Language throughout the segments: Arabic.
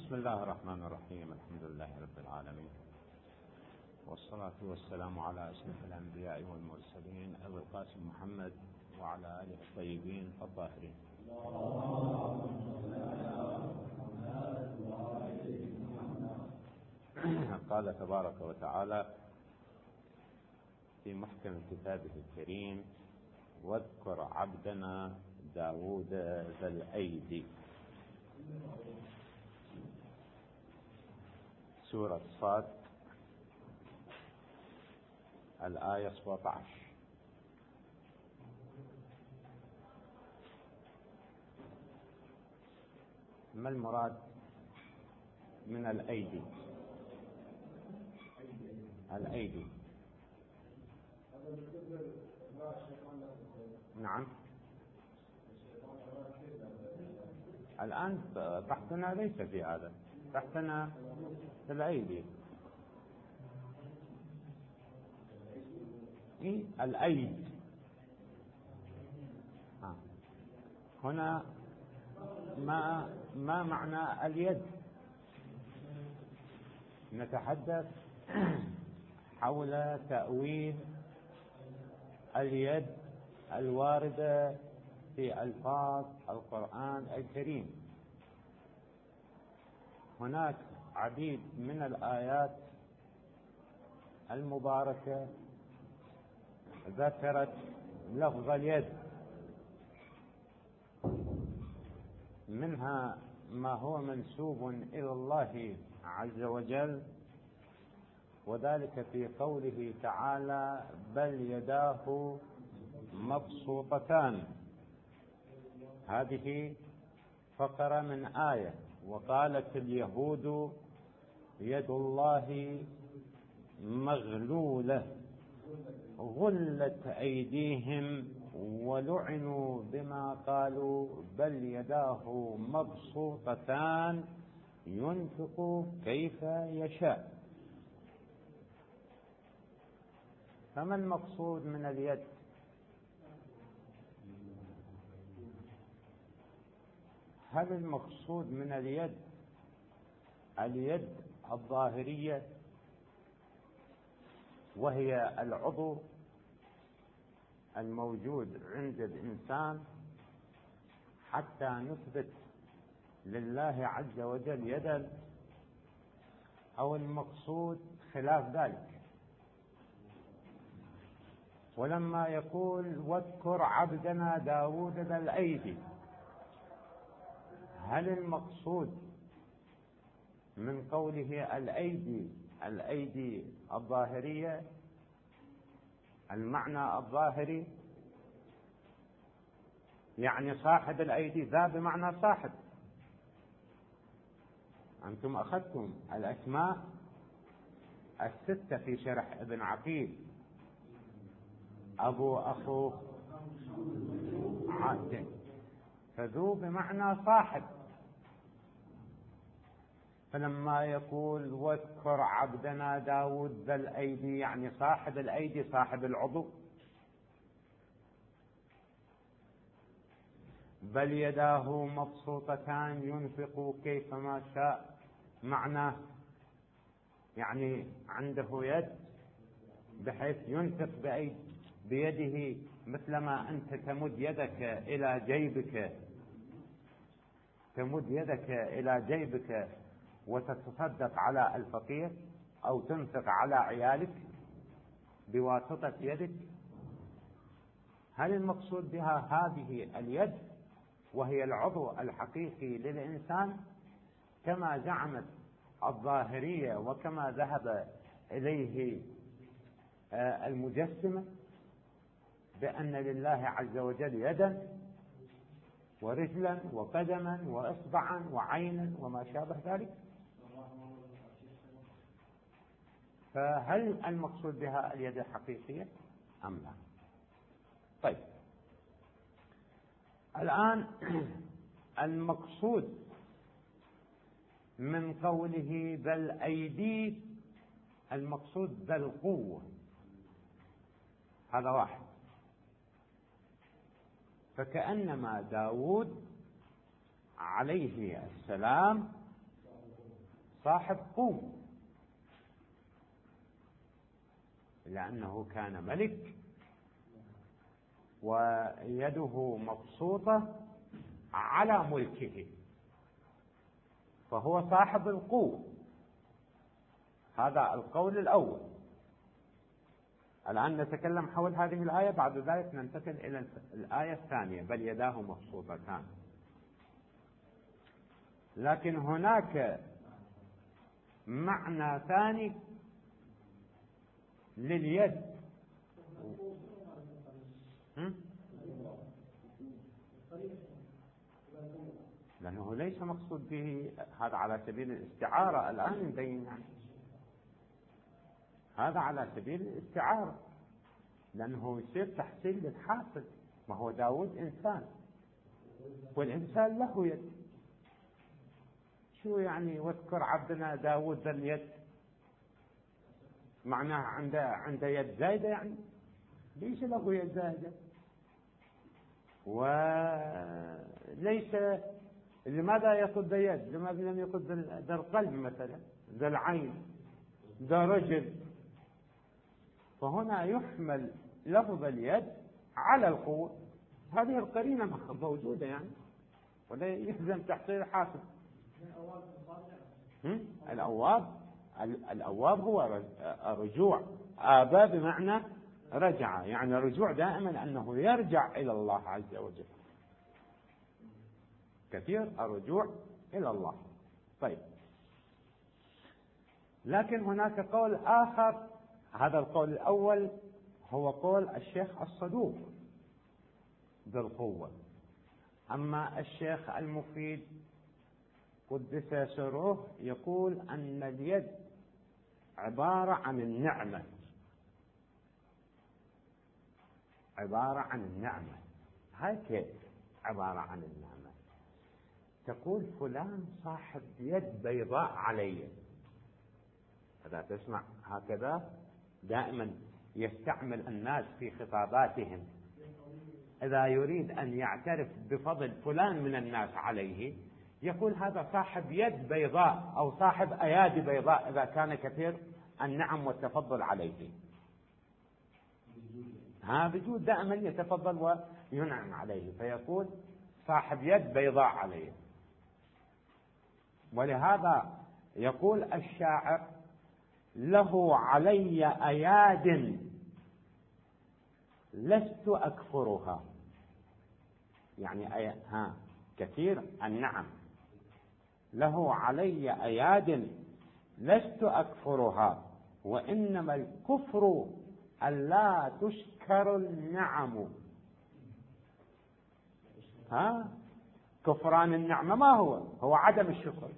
بسم الله الرحمن الرحيم. الحمد لله رب العالمين، والصلاة والسلام على أشرف الأنبياء والمرسلين أبي القاسم محمد وعلى آله الطيبين الطاهرين. قال تبارك وتعالى في محكم كتابه الكريم: واذكر عبدنا داود ذا الأيدي. سورة صاد الآية 17. ما المراد من الأيدي؟ الأيدي نعم. الآن بحثنا ليس في هذا، بحثنا في الأيدي. الأيد هنا ما معنى اليد؟ نتحدث حول تأويل اليد الواردة في ألفاظ القرآن الكريم. هناك عديد من الآيات المباركة ذكرت لفظ اليد، منها ما هو منسوب إلى الله عز وجل، وذلك في قوله تعالى: بل يداه مبسوطتان. هذه فقرة من آية. وقالت اليهود يد الله مغلولة غلت أيديهم ولعنوا بما قالوا بل يداه مبسوطتان ينفق كيف يشاء. فما المقصود من اليد؟ هل المقصود من اليد اليد الظاهرية وهي العضو الموجود عند الإنسان حتى نثبت لله عز وجل يدا، أو المقصود خلاف ذلك؟ ولما يقول واذكر عبدنا داود ذا الأيدي، هل المقصود من قوله الأيدي الظاهرية المعنى الظاهري، يعني صاحب الأيدي، ذا بمعنى صاحب؟ أنتم أخذتم الأسماء الستة في شرح ابن عقيل: أبو، أخو، عاد، فذو بمعنى صاحب. فلما يقول واذكر عبدنا داود ذا الأيدي، يعني صاحب الأيدي، صاحب العضو. بل يداه مبسوطتان ينفق كيفما شاء، معناه يعني عنده يد بحيث ينفق بيده، مثلما أنت تمد يدك إلى جيبك، تمد يدك إلى جيبك وتتصدق على الفقير أو تنفق على عيالك بواسطة يدك. هل المقصود بها هذه اليد وهي العضو الحقيقي للإنسان كما زعمت الظاهرية وكما ذهب إليه المجسمة بأن لله عز وجل يدا ورجلا وقدما وإصبعا وعينا وما شابه ذلك؟ فهل المقصود بها اليد الحقيقية أم لا؟ طيب، الآن المقصود من قوله بل أيدي، المقصود ذا القوة، هذا واحد. فكأنما داود عليه السلام صاحب قوة، لأنه كان ملك ويده مبسوطة على ملكه، فهو صاحب القوة. هذا القول الأول. الآن نتكلم حول هذه الآية، بعد ذلك ننتقل إلى الآية الثانية: بل يداه مبسوطتان. لكن هناك معنى ثاني لليد. لأنه ليس مقصود به هذا على سبيل الاستعارة. الآن نبين يعني هذا على سبيل الاستعارة، لأنه يصير تحصيل للحاصل. ما هو داود إنسان، والإنسان له يد. شو يعني واذكر عبدنا داود ذا اليد؟ معناه عنده يد زايدة يعني؟ ليس له يد زايدة. وليس لماذا يقود ذا يد؟ لماذا لم يقود ذا القلب مثلا، ذا العين، ذا رجل؟ فهنا يحمل لفظ اليد على القوة. هذه القرينة موجودة يعني، ولا يلزم تحصيل حاصل. الأواب هو الرجوع. آبى بمعنى رجع، يعني الرجوع دائما أنه يرجع إلى الله عز وجل. كثير الرجوع إلى الله. طيب، لكن هناك قول آخر. هذا القول الأول هو قول الشيخ الصدوق ذو القوة. أما الشيخ المفيد قدس سره يقول أن اليد عبارة عن النعمة، عبارة عن النعمة. هاي كيف عبارة عن النعمة؟ تقول فلان صاحب يد بيضاء علي. إذا تسمع هكذا دائما يستعمل الناس في خطاباتهم، إذا يريد أن يعترف بفضل فلان من الناس عليه يقول هذا صاحب يد بيضاء أو صاحب أيادي بيضاء، إذا كان كثير النعم والتفضل عليه. بجود دائما يتفضل وينعم عليه، فيقول صاحب يد بيضاء عليه. ولهذا يقول الشاعر: له علي أياد لست أكفرها. يعني كثير النعم. له علي أياد لست أكفرها، وإنما الكفر ألا تشكر النعم. كفران النعمة ما هو عدم الشكر.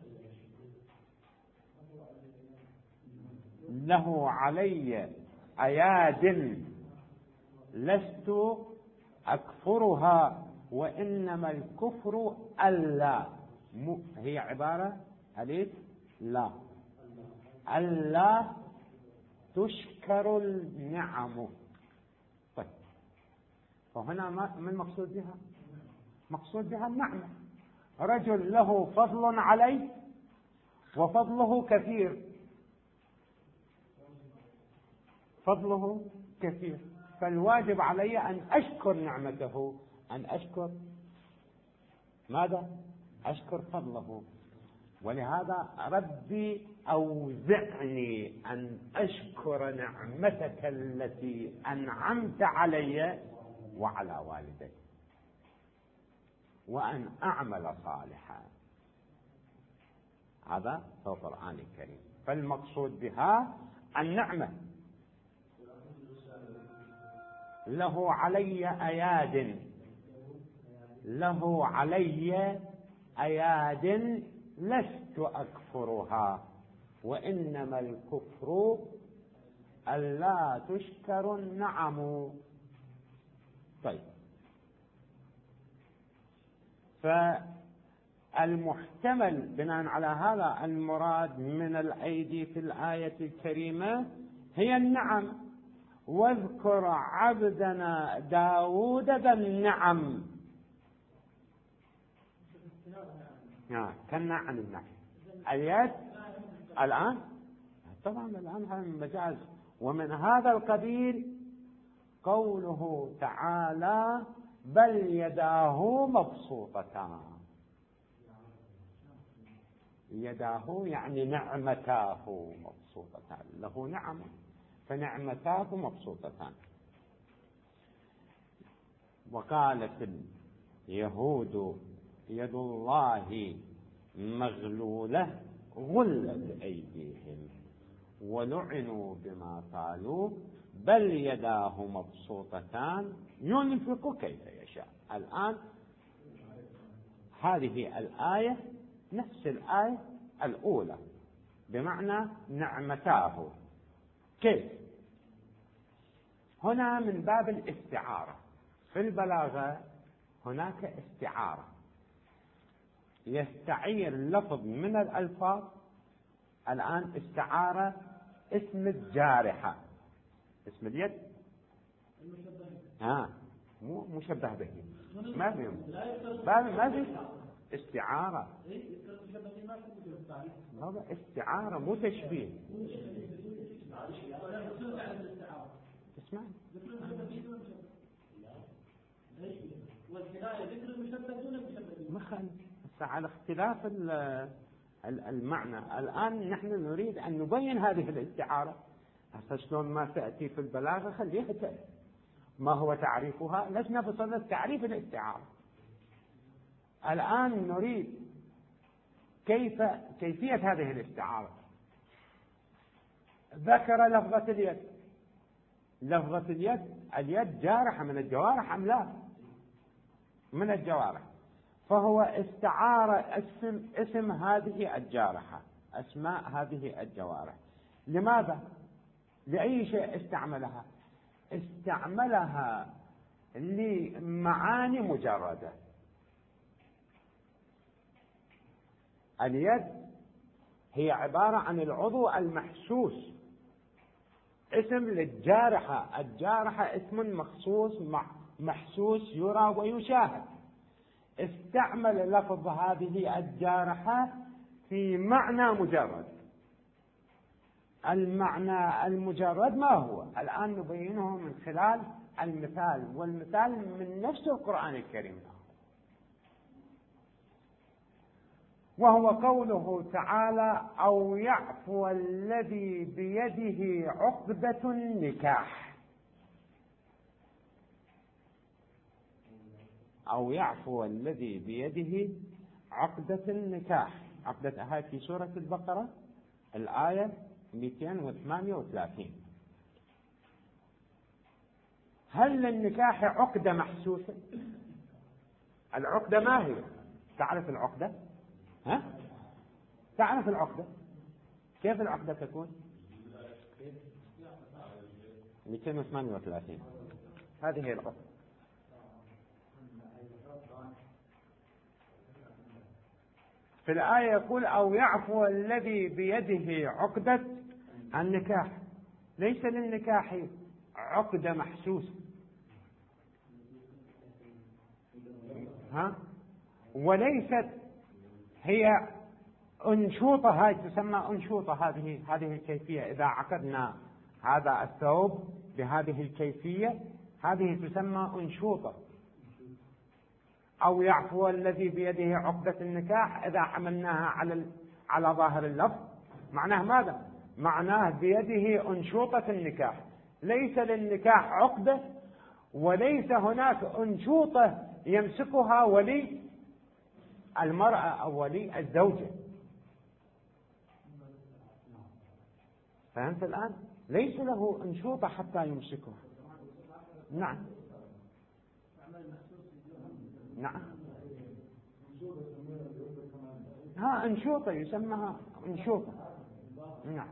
له علي أياد لست أكفرها، وإنما الكفر ألا. هي عبارة أليف لا، ألا تشكر النعم. طيب، فهنا ما المقصود بها؟ مقصود بها النعمة. رجل له فضل علي وفضله كثير، فضله كثير، فالواجب علي أن أشكر نعمته، أن أشكر ماذا؟ أشكر فضله. ولهذا ربي أوزعني أن أشكر نعمتك التي أنعمت علي وعلى والدي، وأن أعمل صالحا. هذا هو القرآن الكريم. فالمقصود بها النعمة. له علي أياد، له علي أياد لست أكفرها، وإنما الكفر ألا تشكر النعم. طيب، فالمحتمل بناء على هذا المراد من الأيدي في الآية الكريمة هي النعم. واذكر عبدنا داود ذا النعم. كنا عن النعم. اليد الآن طبعا الآن هذا مجاز. ومن هذا القبيل قوله تعالى بل يداه مبسوطتان. يداه يعني نعمتاه مبسوطتان، له نعم فنعمتاه مبسوطتان. وقالت اليهود يد الله مغلولة غلت أيديهم ولعنوا بما قالوا بل يداه مبسوطتان ينفق كيف يشاء. الآن هذه الآية نفس الآية الأولى بمعنى نعمتاه. كيف؟ هنا من باب الاستعارة. في البلاغة هناك استعارة، يستعير لفظ من الألفاظ. الآن استعارة اسم الجارحة، اسم اليد مو مشبه به، ما في استعارة. هذا استعارة مو تشبيه. اسمع مخالف على اختلاف المعنى. الآن نحن نريد أن نبين هذه الاستعارة. شلون ما تأتي في البلاغة خليها تأتي. ما هو تعريفها؟ لسنا بصدد تعريف الاستعارة. الآن نريد كيفية هذه الاستعارة. ذكر لفظة اليد. لفظة اليد جارحة من الجوارح أم لا؟ من الجوارح. فهو استعار اسم هذه الجارحة، أسماء هذه الجوارح. لماذا؟ لأي شيء استعملها؟ استعملها لمعاني مجردة. اليد هي عبارة عن العضو المحسوس، اسم للجارحة. الجارحة اسم مخصوص محسوس يرى ويشاهد. استعمل لفظ هذه الجارحة في معنى مجرد. المعنى المجرد ما هو؟ الآن نبينه من خلال المثال، والمثال من نفس القرآن الكريم، وهو قوله تعالى أو يعفو الذي بيده عقدة النكاح. أو يعفو الذي بيده عقدة النكاح. عقدة هاي في سورة البقرة الآية 238. هل للنكاح عقدة محسوسة؟ العقدة ما هي؟ تعرف العقدة؟ تعرف العقدة؟ كيف العقدة تكون؟ 238 هذه هي العقدة. في الآية يقول أو يعفو الذي بيده عقدة النكاح. ليس للنكاح عقدة محسوسة، وليست هي أنشوطة. هاي تسمى أنشوطة. هذه الكيفية. إذا عقدنا هذا الثوب بهذه الكيفية هذه تسمى أنشوطة. أو يعفو الذي بيده عقدة النكاح إذا حملناها على ظاهر اللفظ معناه ماذا؟ معناه بيده أنشوطة النكاح. ليس للنكاح عقدة، وليس هناك أنشوطة يمسكها ولي المرأة أو ولي الزوجة. فهمت الآن؟ ليس له أنشوطة حتى يمسكها. نعم أنشوطة يسمىها أنشوطة. نعم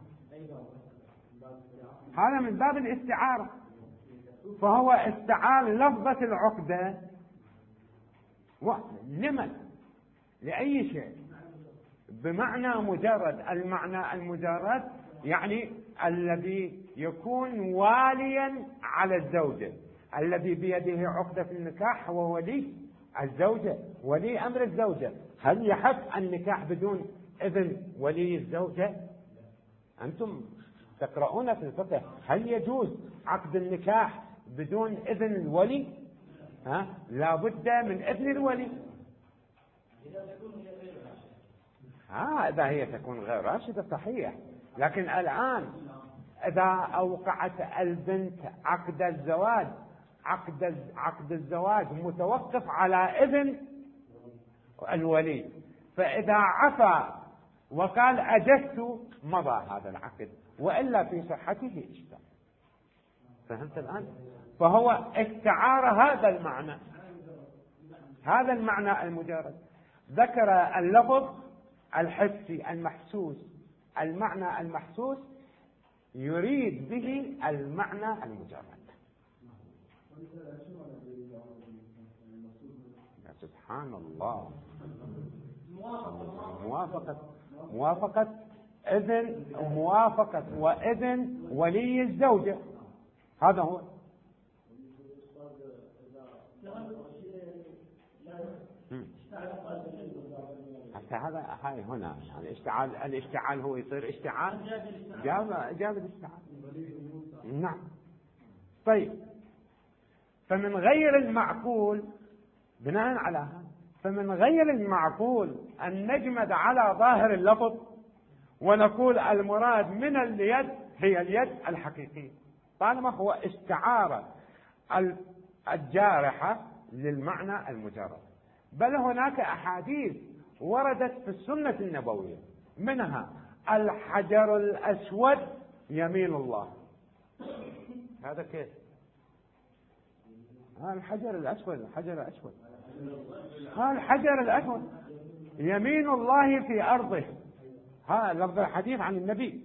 هذا من باب الاستعارة. فهو استعار لفظة العقدة لمن؟ لأي شيء بمعنى مجرد. المعنى المجرد يعني الذي يكون واليا على الزوجة. الذي بيده عقدة في النكاح هو ولي الزوجة، ولي أمر الزوجة. هل يحق النكاح بدون إذن ولي الزوجة؟ أنتم تقرؤون في الفقه هل يجوز عقد النكاح بدون إذن الولي؟ لا بد من إذن الولي. إذا هي تكون غير راشدة صحيح، لكن الآن إذا أوقعت البنت عقد الزواج، عقد الزواج متوقف على إذن الولي، فإذا عفى وقال أجزت مضى هذا العقد، وإلا في صحته إشكال. فهمت الآن؟ فهو استعار هذا المعنى، هذا المعنى المجرد. ذكر اللفظ الحسي المحسوس، المعنى المحسوس يريد به المعنى المجرد. يا سبحان الله، موافقة إذن، موافقة وإذن ولي الزوجة، هذا هو. هذا هاي هنا يعني الاشتعال هو يصير اشتعال، جاب الاشتعال. نعم. طيب، فمن غير المعقول بناء على هذا، فمن غير المعقول أن نجمد على ظاهر اللفظ ونقول المراد من اليد هي اليد الحقيقية، طالما هو استعارة الجارحة للمعنى المجرد. بل هناك أحاديث وردت في السنة النبوية، منها الحجر الأسود يمين الله. هذا كيف؟ الحجر الأسود، الحجر الأسود، الحجر الأسود يمين الله في أرضه. هذا لفظ الحديث عن النبي.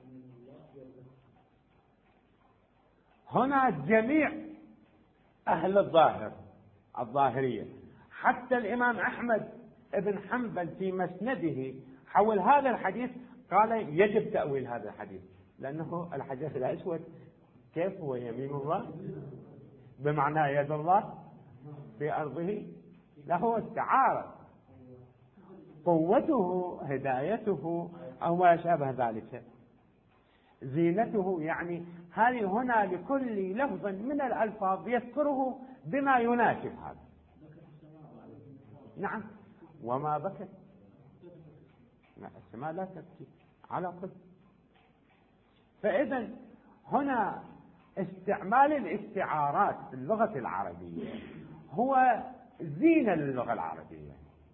هنا جميع أهل الظاهرية، حتى الإمام أحمد ابن حنبل في مسنده حول هذا الحديث قال يجب تأويل هذا الحديث، لأنه الحجر الأسود كيف هو يمين الله بمعنى يد الله في أرضه، له استعارة، قوته، هدايته، أو ما شابه ذلك، زينته. يعني هذه هنا لكل لفظ من الألفاظ يذكره بما يناسب هذا. نعم. وما بكت السماء لا تبكي على قد. فإذا هنا استعمال الاستعارات في اللغة العربية هو زينة للغة العربية.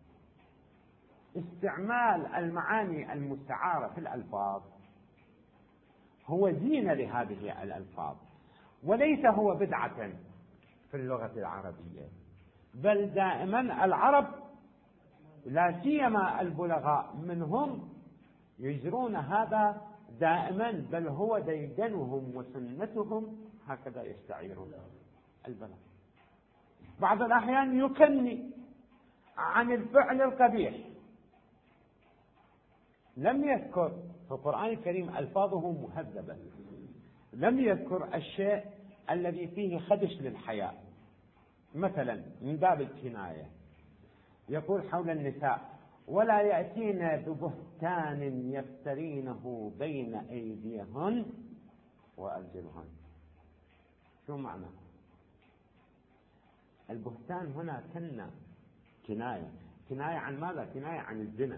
استعمال المعاني المستعارة في الألفاظ هو زينة لهذه الألفاظ، وليس هو بدعة في اللغة العربية. بل دائما العرب لا سيما البلغاء منهم يجرون هذا دائما، بل هو ديدنهم وسنتهم، هكذا يستعيرون البلاغ. بعض الأحيان يكني عن الفعل القبيح، لم يذكر في القرآن الكريم ألفاظه مهذبة، لم يذكر الشيء الذي فيه خدش للحياء. مثلا من باب الكناية يقول حول النساء: ولا يأتين ببهتان يفترينه بين أيديهن وأرجلهن. شو معنى البهتان هنا؟ كناية عن ماذا؟ كناية عن الزنا،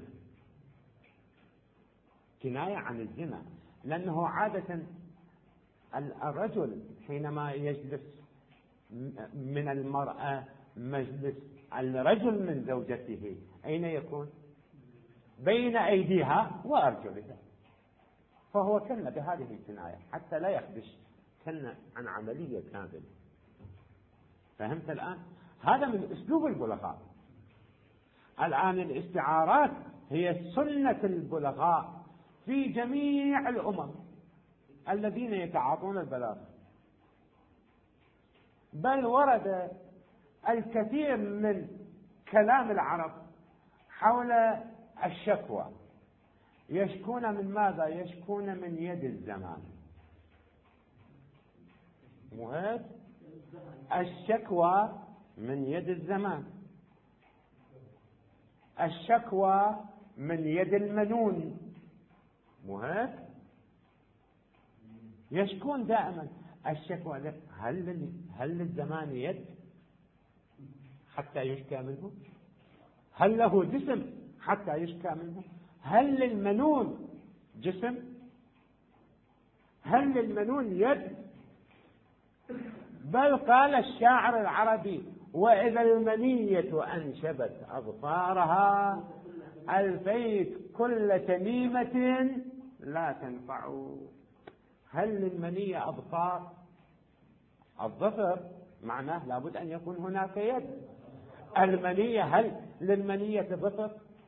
كناية عن الزنا. لأنه عادة الرجل حينما يجلس من المرأة مجلس الرجل من زوجته أين يكون؟ بين أيديها وأرجلها، فهو كن بهذه الكناية حتى لا يخدش، كن عن عملية كاملة. فهمت الآن؟ هذا من أسلوب البلغاء. الآن الاستعارات هي سنة البلغاء في جميع الأمم الذين يتعاطون البلاغة. بل ورد الكثير من كلام العرب حول الشكوى. يشكون من ماذا؟ يشكون من يد الزمان. مهد الشكوى من يد الزمان، الشكوى من يد المنون. مهد يشكون دائما. الشكوى هل للزمان يد حتى يشكى منه؟ هل له جسم حتى يشكى منه؟ هل للمنون جسم؟ هل للمنون يد؟ بل قال الشاعر العربي: وإذا المنية أنشبت أظفارها ألفيت كل تميمة لا تنفع. هل للمنية أظفار؟ الظفر معناه لابد أن يكون هناك يد. المنية، هل للمنية ظفر؟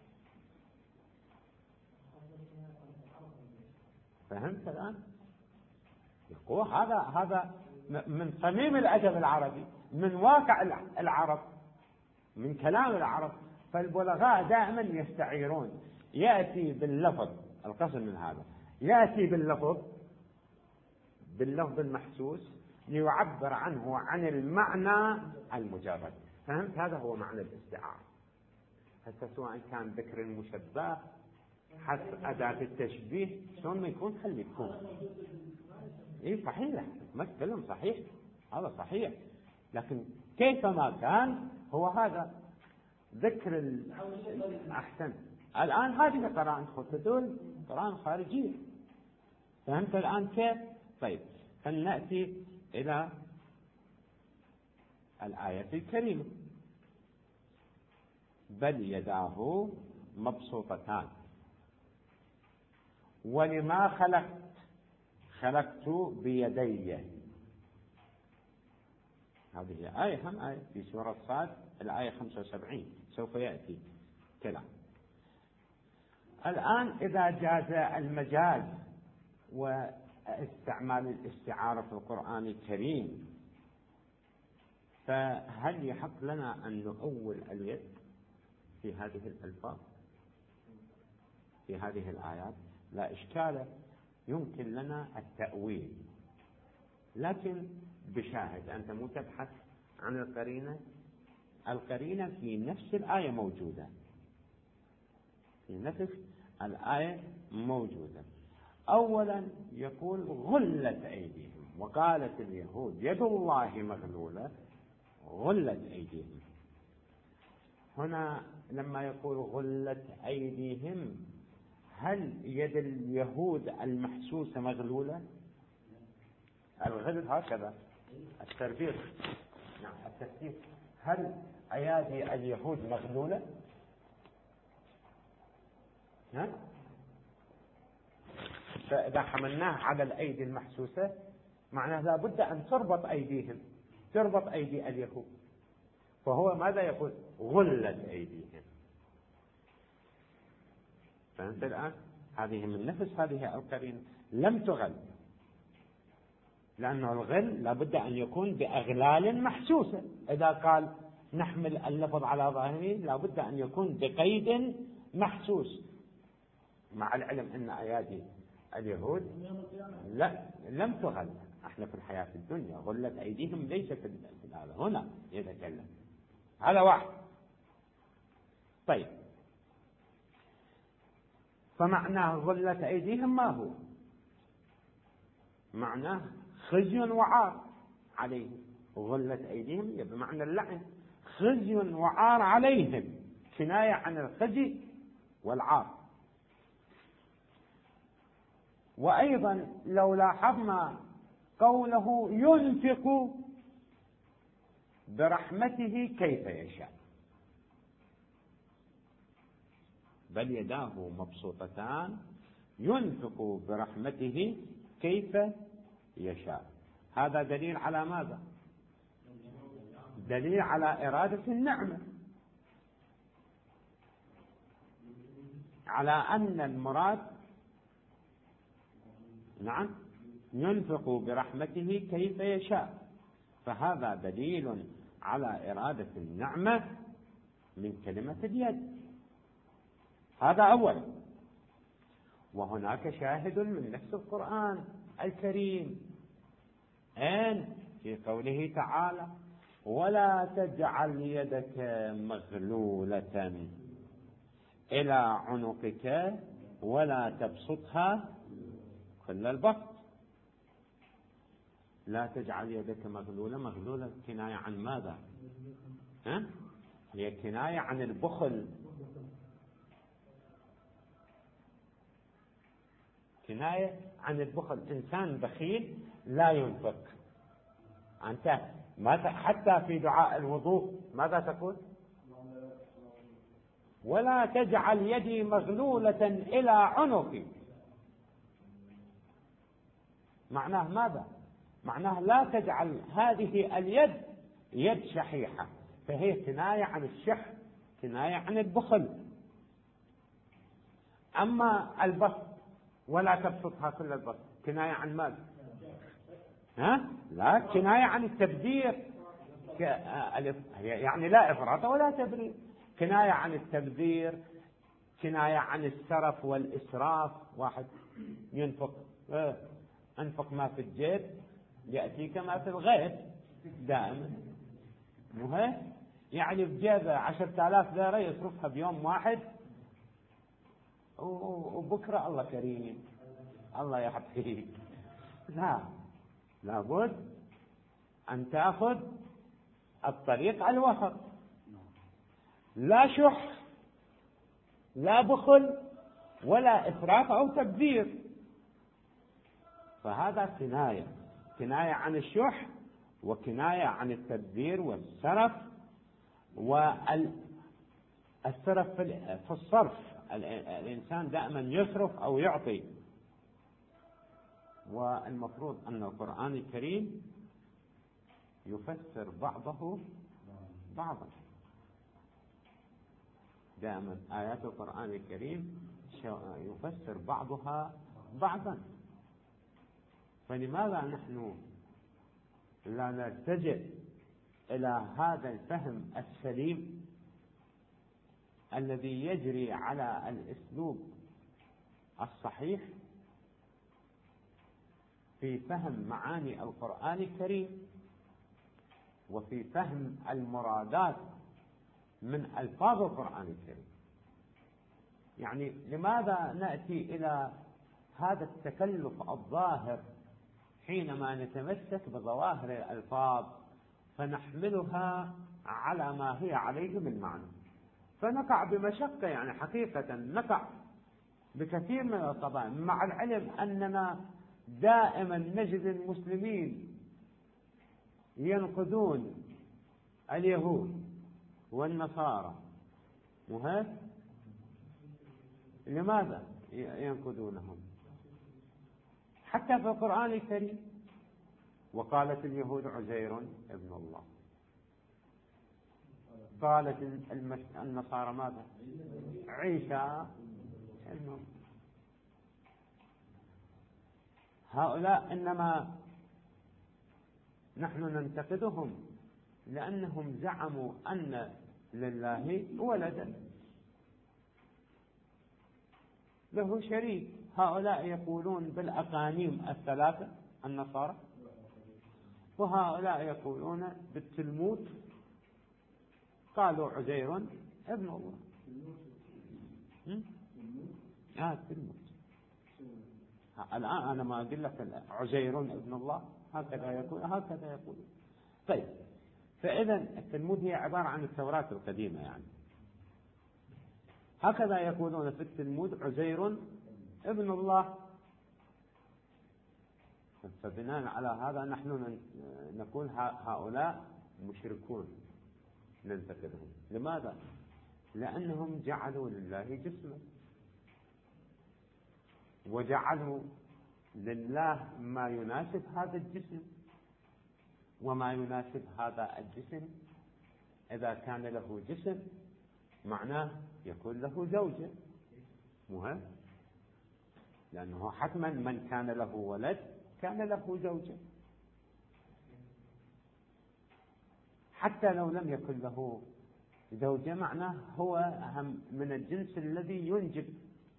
فهمت الآن؟ يقول هذا من صميم الأدب العربي، من واقع العرب، من كلام العرب. فالبلغاء دائما يستعيرون، يأتي باللفظ، القصد من هذا يأتي باللفظ المحسوس ليعبر عنه عن المعنى المجرد. فهمت؟ هذا هو معنى الاستعارة. حتى سواء كان ذكر المشبه حسب أداة التشبيه شلون ما يكون خلي يكون. إيه صحيح، مثلهم صحيح، هذا صحيح، لكن كيفما كان هو هذا ذكر أحسن. الآن هذه قرائن تدل قرائن خارجية. فهمت الآن كيف؟ طيب، فلنأتي إلى الآية الكريمة: بل يداه مبسوطتان ولما خلقت بيدي. هذه آية، هم آية في سورة صاد الآية 75 سوف يأتي كلام. الآن إذا جاز المجاز واستعمال الاستعارة في القرآن الكريم، فهل يحق لنا أن نؤول اليد في هذه الألفاظ في هذه الآيات؟ لا إشكال، يمكن لنا التأويل، لكن بشاهد. أنت مو تبحث عن القرينة في نفس الآية موجودة، في نفس الآية موجودة. أولا يقول غلت أيديهم، وقالت اليهود يد الله مغلولة، غلت أيديهم. هنا لما يقول غلت أيديهم، هل يد اليهود المحسوسة مغلولة؟ الغل هكذا التربيط، نعم التفسير. هل أيادي اليهود مغلولة؟ فإذا حملناه على الأيدي المحسوسة معناه لا بد أن تربط أيديهم، تربط أيدي اليهود. فهو ماذا يقول؟ غلت أيديهم. فأنت الآن هذه من نفس هذه القرينة لم تغل، لأنه الغل لابد أن يكون بأغلال محسوسة. إذا قال نحمل اللفظ على ظاهره لابد أن يكون بقيد محسوس، مع العلم أن أيادي اليهود لم تغل. احنا في الحياة الدنيا غلت أيديهم ليس في هذا، هنا يتكلم هذا واحد. طيب، فمعناه غلت أيديهم ما هو؟ معناه خزي وعار عليهم. غلت أيديهم بمعنى اللعن، خزي وعار عليهم، كناية عن الخزي والعار. وأيضا لو لاحظنا قوله ينفق برحمته كيف يشاء، بل يداه مبسوطتان ينفق برحمته كيف يشاء. هذا دليل على ماذا؟ دليل على إرادة النعمة، على أن المراد نعم ينفق برحمته كيف يشاء. فهذا دليل على إرادة النعمة من كلمة اليد. هذا أولا. وهناك شاهد من نفس القرآن الكريم، أين؟ في قوله تعالى ولا تجعل يدك مغلولة إلى عنقك ولا تبسطها كل البسط. لا تجعل يدك مغلولة. مغلولة كناية عن ماذا؟ هي كناية عن البخل، كناية عن البخل. إنسان بخيل لا ينفق. أنت حتى في دعاء الوضوء ماذا تقول؟ ولا تجعل يدي مغلولة إلى عنقي. معناه ماذا؟ معناه لا تجعل هذه اليد يد شحيحة، فهي كناية عن الشح، كناية عن البخل. أما البسط ولا تبسطها كل البسط كناية عن ماذا؟ لا، كناية عن التبذير، يعني لا إفراط ولا تبذير، كناية عن التبذير، كناية عن السرف والإسراف. واحد ينفق، أنفق ما في الجيب يأتيك ما في الغيب دائما. يعني في جيبه 10,000 ليرة يصرفها بيوم واحد، وبكرة الله كريم الله يعطيك. لا، لابد أن تأخذ الطريق الوسط، لا شح لا بخل ولا إسراف أو تبذير. فهذا كناية عن الشح، وكناية عن التبذير والسرف. والسرف في الصرف، الإنسان دائما يصرف أو يعطي. والمفروض أن القرآن الكريم يفسر بعضه بعضا. دائما آيات القرآن الكريم يفسر بعضها بعضا. فلماذا نحن لا نلتجئ إلى هذا الفهم السليم الذي يجري على الأسلوب الصحيح في فهم معاني القرآن الكريم، وفي فهم المرادات من ألفاظ القرآن الكريم؟ يعني لماذا نأتي إلى هذا التكلف الظاهر حينما نتمسك بظواهر الألفاظ فنحملها على ما هي عليه من معنى، فنقع بمشقة، يعني حقيقة نقع بكثير من القضايا، مع العلم أننا دائما نجد المسلمين ينقدون اليهود والنصارى. لماذا ينقدونهم؟ حتى في القرآن الكريم، وقالت اليهود عزير ابن الله، قالت النصارى ماذا؟ عيسى ابن الله. هؤلاء إنما نحن ننتقدهم لأنهم زعموا أن لله ولدا له شريك. هؤلاء يقولون بالأقانيم الثلاثة النصارى، وهؤلاء يقولون بالتلمود قالوا عزير ابن الله. التلمود الآن أنا ما أقول لك عزير ابن الله، هكذا يقول. طيب، فإذا التلمود هي عبارة عن التوراة القديمة، يعني هكذا يقولون في التلمود عزير ابن الله. فبناء على هذا نحن نقول هؤلاء مشركون، ننتقدهم. لماذا؟ لأنهم جعلوا لله جسما، وجعلوا لله ما يناسب هذا الجسم، وما يناسب هذا الجسم إذا كان له جسم معناه يكون له زوجة، مهم، لأنه حتما من كان له ولد كان له زوجة، حتى لو لم يكن له زوجة معناه هو من الجنس الذي ينجب.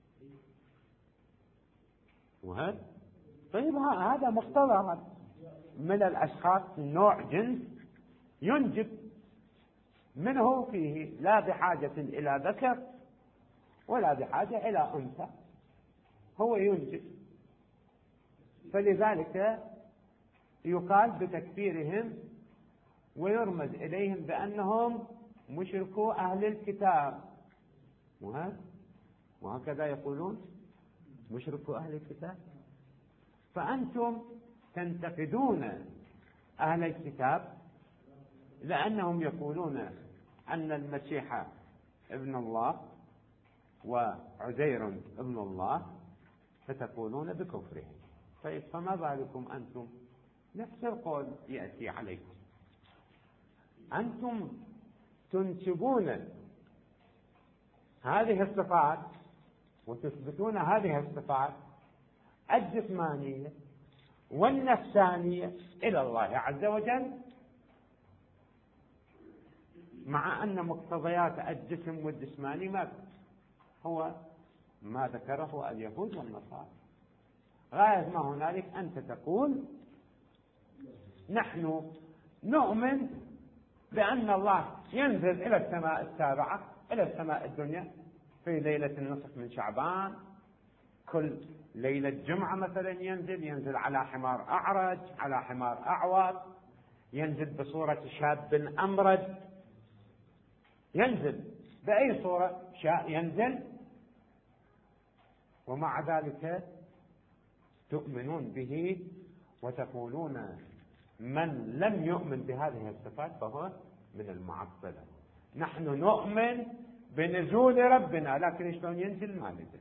وهذا طيب، هذا مقتضى من الأشخاص نوع جنس ينجب منه فيه، لا بحاجة إلى ذكر ولا بحاجة إلى أنثى، هو ينجب. فلذلك يقال بتكفيرهم ويرمز إليهم بأنهم مشركو أهل الكتاب، وهكذا يقولون مشركو أهل الكتاب. فأنتم تنتقدون أهل الكتاب لأنهم يقولون أن المسيح ابن الله وعزير ابن الله، فتقولون بكفرهم. طيب فما بالكم أنتم؟ نفس القول يأتي عليكم، أنتم تنسبون هذه الصفات وتثبتون هذه الصفات الجسمانية والنفسانية إلى الله عز وجل، مع أن مقتضيات الجسم والجسماني ما هو ما ذكره اليهود والنصارى. غاية ما هنالك أنت تقول نحن نؤمن بأن الله ينزل إلى السماء السابعة، إلى السماء الدنيا في ليلة النصف من شعبان، كل ليلة جمعة مثلا ينزل على حمار أعرج، على حمار أعور، ينزل بصورة شاب أمرد، ينزل بأي صورة شاء ينزل، ومع ذلك تؤمنون به وتقولون من لم يؤمن بهذه الصفات فهو من المعطلة. نحن نؤمن بنزول ربنا، لكن شلون ينزل ما ندري.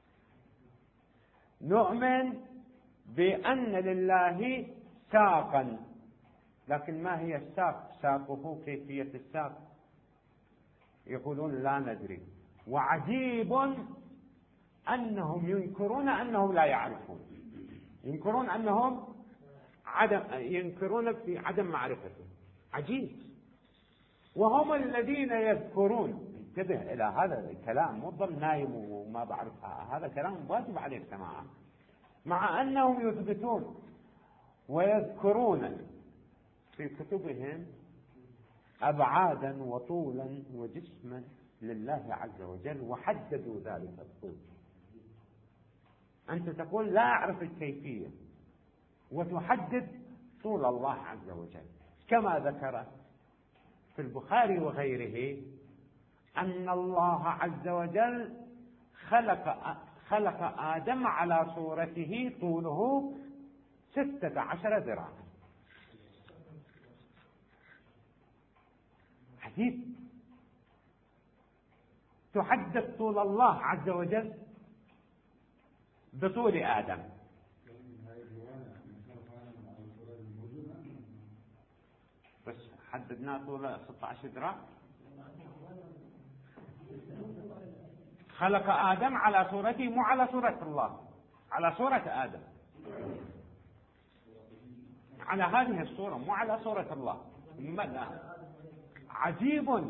نؤمن بأن لله ساقا، لكن ما هي الساق؟ ساقه كيفية الساق يقولون لا ندري. وعجيب أنهم ينكرون أنهم لا يعرفون، ينكرون أنهم ينكرون في عدم معرفته. عجيب. وهم الذين يذكرون، انتبه إلى هذا الكلام، مو ضل نايم وما بعرف، هذا كلام واجب عليك سماعه. مع أنهم يثبتون ويذكرون في كتبهم أبعادا وطولا وجسما لله عز وجل، وحددوا ذلك الطول. أنت تقول لا أعرف الكيفية وتحدد طول الله عز وجل، كما ذكر في البخاري وغيره أن الله عز وجل خلق آدم على صورته طوله 16 ذراعا. حديث تحدد طول الله عز وجل بطول آدم. بس حددنا طول 16 ذراع. خلق آدم على صورته، مو على صورة الله، على صورة آدم، على هذه الصورة، مو على صورة الله. عجيب.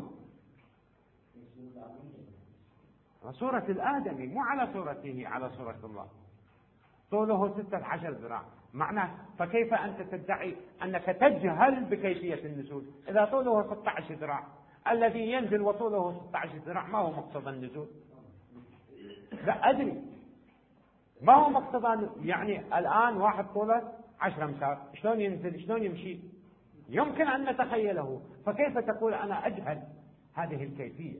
صورة الآدمي مو على صورته، على صورة الله. طوله 16 ذراع، معناه فكيف أنت تدعي أنك تجهل بكيفية النزول إذا طوله 16 ذراع؟ الذي ينزل وطوله 16 ذراع ما هو مقتضى النزول؟ لا أدري ما هو مقتضى. يعني الآن واحد طوله 10 أمتار، شلون ينزل؟ شلون يمشي؟ يمكن أن نتخيله، فكيف تقول أنا أجهل هذه الكيفية؟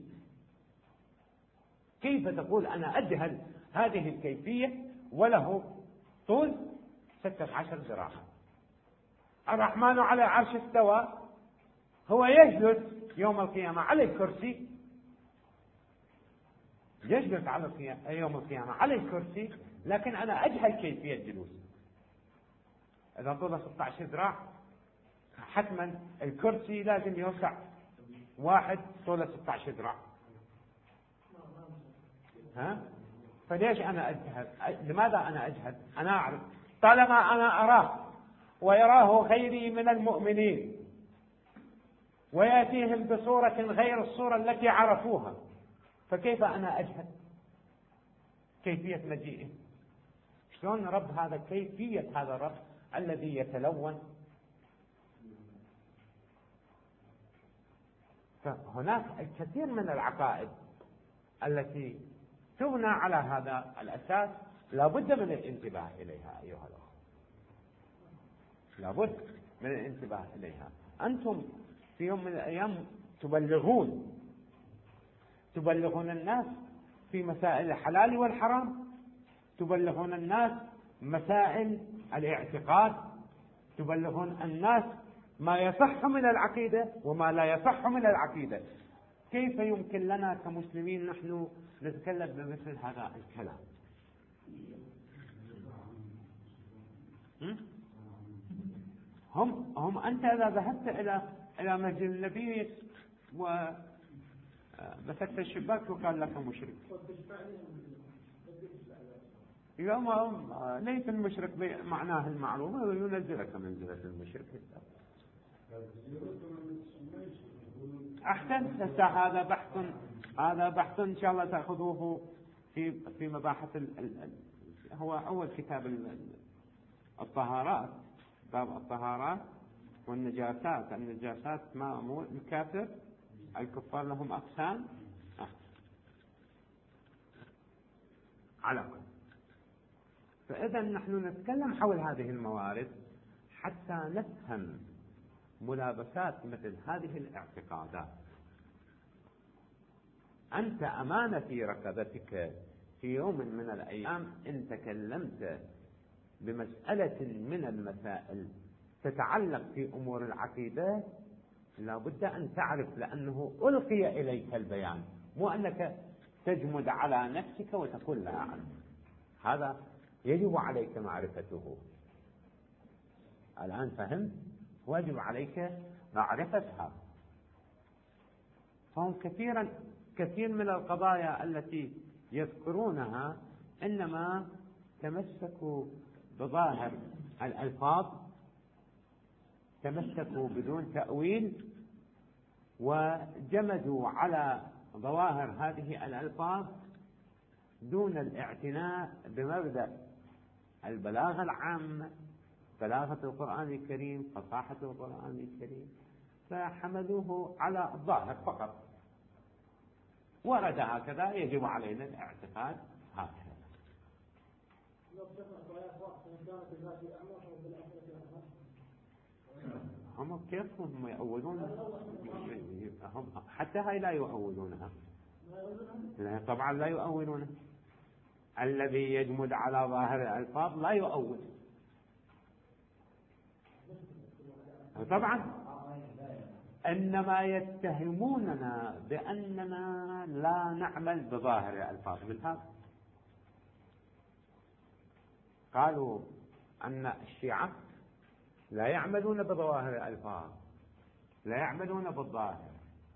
كيف تقول أنا أجهل هذه الكيفية وله طول 16 ذراع؟ الرحمن على العرش استوى، هو يجلس يوم القيامة على الكرسي، يجلس على يوم القيامة على الكرسي، لكن أنا أجهل كيفية جلوسه. إذا طوله 16 ذراع حتما الكرسي لازم يوسع واحد طوله 16 ذراع، فليش أنا أجهل؟ لماذا أنا أجهل؟ أنا أعرف طالما أنا أراه ويراه غيري من المؤمنين ويأتيهم بصورة غير الصورة التي عرفوها، فكيف أنا أجهل كيفية مجيئه؟ شلون رب هذا؟ كيفية هذا الرب الذي يتلون؟ فهناك الكثير من العقائد التي تبنى على هذا الأساس لا بد من الانتباه إليها أيها الأخوة. لابد من الانتباه إليها. أنتم في يوم من الأيام تبلغون الناس في مسائل الحلال والحرام، تبلغون الناس مسائل الاعتقاد، تبلغون الناس ما يصح من العقيدة وما لا يصح من العقيدة. كيف يمكن لنا كمسلمين نحن نتكلم بمثل هذا الكلام؟ هم أنت إذا ذهبت إلى مسجد النبي ومسكت الشباك وقال لك مشرك، يوم ليس المشرك معناه المعروف، ينزلك منزلة المشرك. أحسن. هذا بحث إن شاء الله تأخذوه في مباحث هو أول كتاب الطهارات، باب الطهارات والنجاسات. النجاسات مو الكافر، الكفار لهم أقسام. على كل، فإذا نحن نتكلم حول هذه الموارد حتى نفهم ملابسات مثل هذه الاعتقادات. أنت أمانة في رقبتك في يوم من الأيام إن تكلمت بمسألة من المسائل تتعلق في أمور العقيدة، لا بد أن تعرف، لأنه ألقي إليك البيان، مو أنك تجمد على نفسك وتقول لا أعلم. هذا يجب عليك معرفته. الآن فهمت؟ واجب عليك معرفتها. فهم كثير من القضايا التي يذكرونها إنما تمسكوا بظاهر الألفاظ، تمسكوا بدون تأويل، وجمدوا على ظواهر هذه الألفاظ دون الاعتناء بمبدأ البلاغة العامة، بلاغة القرآن الكريم، فصاحة القرآن الكريم، فحملوه على الظاهر فقط. ورد هكذا، يجب علينا الاعتقاد هكذا. هم كيف هم يؤولون؟ حتى هاي لا يؤولونها. طبعا لا يؤولونها. الذي يجمد على ظاهر الألفاظ لا يؤول. طبعا إنما يتهموننا بأننا لا نعمل بظاهر الألفاظ. مثال قالوا أن الشيعة لا يعملون بظواهر الألفاظ، لا يعملون بالظاهر،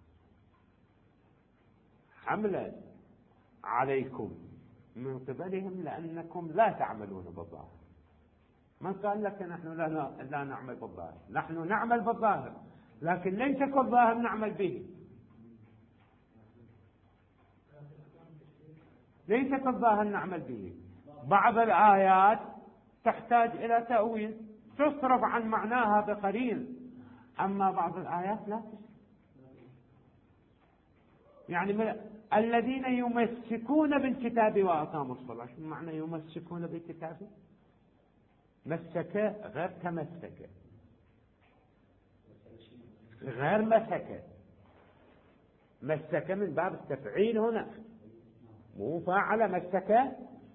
حملا عليكم من قبلهم لأنكم لا تعملون بالظاهر. من قال لك نحن لا نعمل بالظاهر؟ نحن نعمل بالظاهر، لكن ليس كل ظاهر نعمل به. ليس كل ظاهر نعمل به. بعض الآيات تحتاج إلى تأويل، تصرف عن معناها بقليل، أما بعض الآيات لا. يعني الذين يمسكون بالكتاب وأقاموا الصلاة، شو معنى يمسكون بالكتاب؟ مسك غير تمسك، غير مسك. مسك من باب التفعيل هنا، مو فاعل مسك.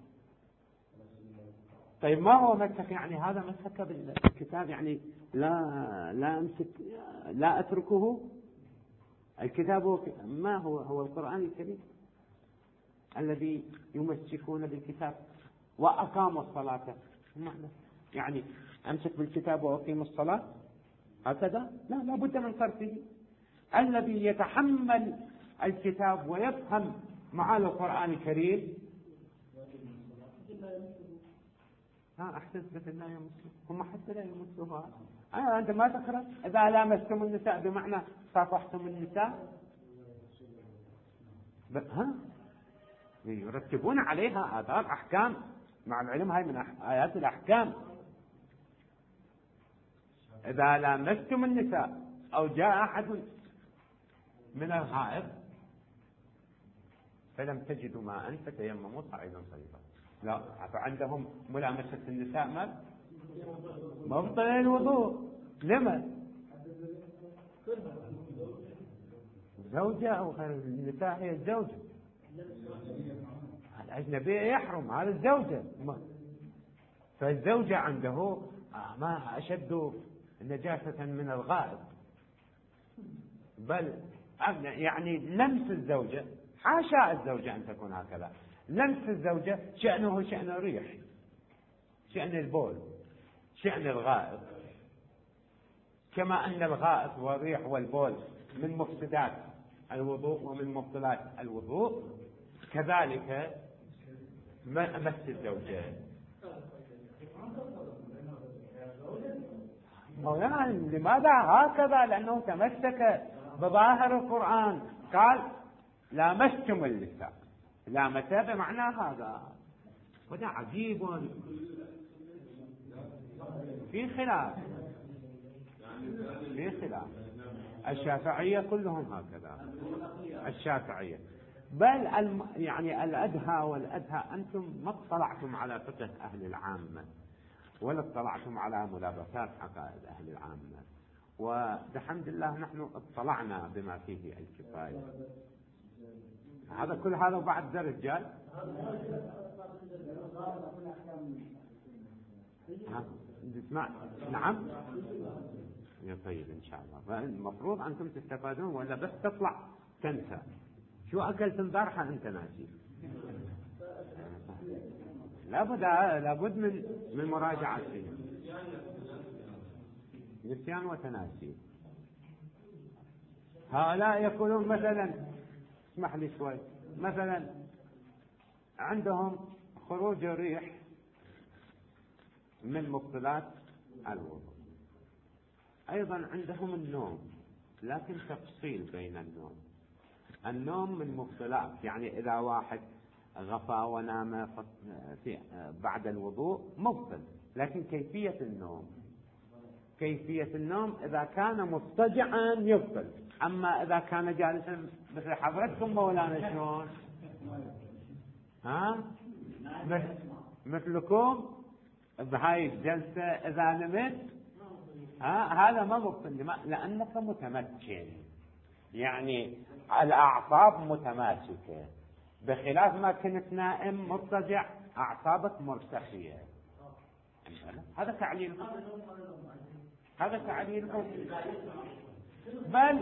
طيب ما هو مسك؟ يعني هذا مسك بالكتاب، يعني لا أمسك، لا أتركه. الكتاب ما هو القرآن الكريم الذي يمسكون بالكتاب وأقاموا الصلاة. معنى يعني أمسك بالكتاب وأقيم الصلاة هكذا؟ لا بد من صرفه. الذي يتحمل الكتاب ويفهم معاني القرآن الكريم أحسن مثل لا يمسه. هم حتى لا يمسوها. أنت ما تقرأ إذا لامستم النساء بمعنى صافحتم النساء؟ يرتبون عليها آثار أحكام، مع العلم هاي من آيات الأحكام. إذا لامستم النساء أو جاء أحد من الغائط فلم تجدوا ماء فتيمموا صعيدا طيبا. لا، فعندهم ملامسة النساء ما مبطل الوضوء. لما زوجة أو غير النساء هي الزوجة، الأجنبية يحرم على الزوجة. فالزوجة عنده ما أشد نجاسة من الغائط، بل يعني لمس الزوجة، حاشا الزوجة أن تكون هكذا، لمس الزوجة شأنه شأن الريح، شأن البول، شأن الغائط، كما أن الغائط والريح والبول من مفسدات الوضوء ومن مبطلات الوضوء، كذلك مس الزوجة. مولانا لماذا هكذا؟ لأنه تمسك بظاهر القرآن، قال لامستم اللسان، لامس بمعنى هذا، وده عجيب في خلاف. الشافعية كلهم هكذا، الشافعية، بل يعني الأدهى والأدهى، أنتم ما اطلعتم على فقه أهل العامة ولا اطلعتم على ملابسات عقائد أهل العامة، وبحمد الله نحن اطلعنا بما فيه الكفاية. هذا كل هذا وبعد ذا الرجال تسمع. نعم يا طيب إن شاء الله. المفروض أنتم تستفادون، ولا بس تطلع تنسى شو أكلت امبارحة أنت ناسي. لابد من مراجعة فيه، نسيان وتناسي. هؤلاء يقولون مثلا، اسمح لي شوي، مثلا عندهم خروج الريح من مبطلات الوضوء، أيضا عندهم النوم، لكن تفصيل بين النوم من مبطلات، يعني إذا واحد غفى ونام بعد الوضوء مبطل، لكن كيفية النوم إذا كان مضطجعا يبطل، أما إذا كان جالسا مثل حضرتكم مولانا شلون؟ مثلكم بهاي الجلسة إذا نمت هذا ما مبطل، لأنك متمكن، يعني الأعصاب متماسكة، بخلاف ما كنت نائم مضطجع أعصابك مرتخية. هذا تعليل بل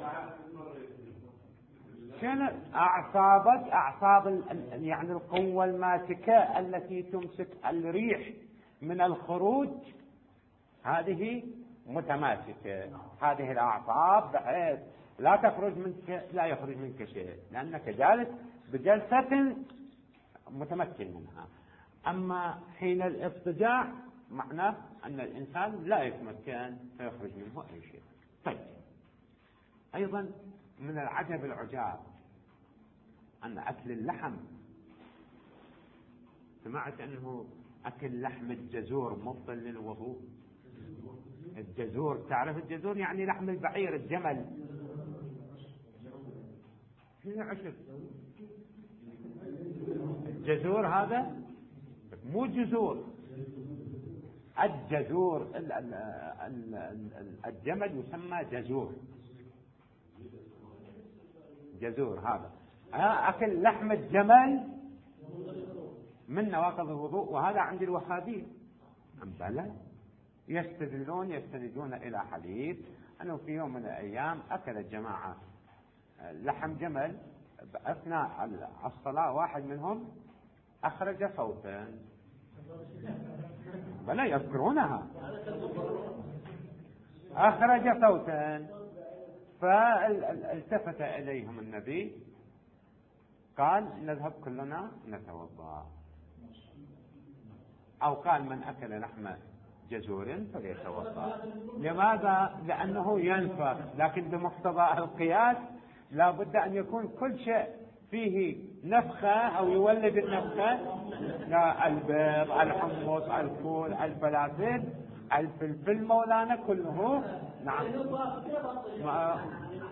شنو أعصاب يعني القوة الماسكة التي تمسك الريح من الخروج، هذه متماسكة، هذه الأعصاب بحيث لا يخرج منك شيء، لأنك جالس بجلسة متمكن منها. أما حين الاضطجاع معناه أن الإنسان لا يتمكن فيخرج منه أي شيء. طيب، أيضا من العجب العجاب أن أكل اللحم، سمعت أنه أكل لحم الجزور مبطل للوضوء. الجزور، تعرف الجزور يعني لحم البعير، الجمل، في عشر. الجزور هذا مو جزور، الجزور الجمل يسمى جزور هذا أكل لحم الجمل من نواقض الوضوء، وهذا عند الوهابية. بلى يستندون إلى حديث أنه في يوم من الأيام أكل الجماعة لحم جمل أثناء الصلاة، واحد منهم أخرج صوتا، بلى يذكرونها، أخرج صوتا، فالتفت إليهم النبي قال نذهب كلنا نتوضأ، أو قال من أكل لحم جزور فليتوضأ. لماذا؟ لأنه ينفخ، لكن بمقتضى القياس لا بد أن يكون كل شيء فيه نفخة أو يولد النفخة، لا البيض، الحمص، الفول، الفلافل، الفلفل مولانا كله. نعم